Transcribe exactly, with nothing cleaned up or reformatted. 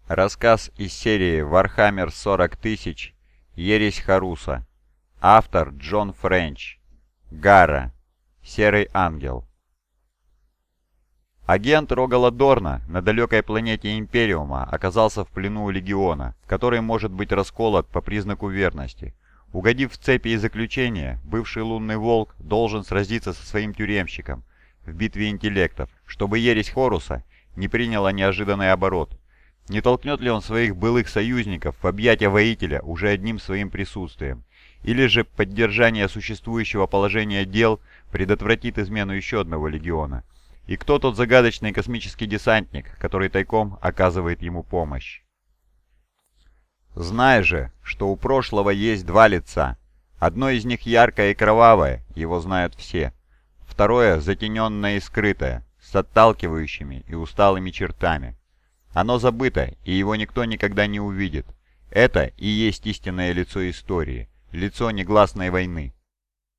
Рассказ из серии «Вархаммер сорок тысяч. Ересь Харуса». Автор Джон Френч. Гара. Серый ангел. Агент Рогала Дорна на далекой планете Империума оказался в плену у Легиона, который может быть расколот по признаку верности. Угодив в цепи и заключения, бывший лунный волк должен сразиться со своим тюремщиком в битве интеллектов, чтобы ересь Хоруса не приняла неожиданный оборот. Не толкнет ли он своих былых союзников в объятия воителя уже одним своим присутствием? Или же поддержание существующего положения дел предотвратит измену еще одного легиона? И кто тот загадочный космический десантник, который тайком оказывает ему помощь? Знай же, что у прошлого есть два лица. Одно из них яркое и кровавое, его знают все. Второе затененное и скрытое, с отталкивающими и усталыми чертами. Оно забыто, и его никто никогда не увидит. Это и есть истинное лицо истории, лицо негласной войны.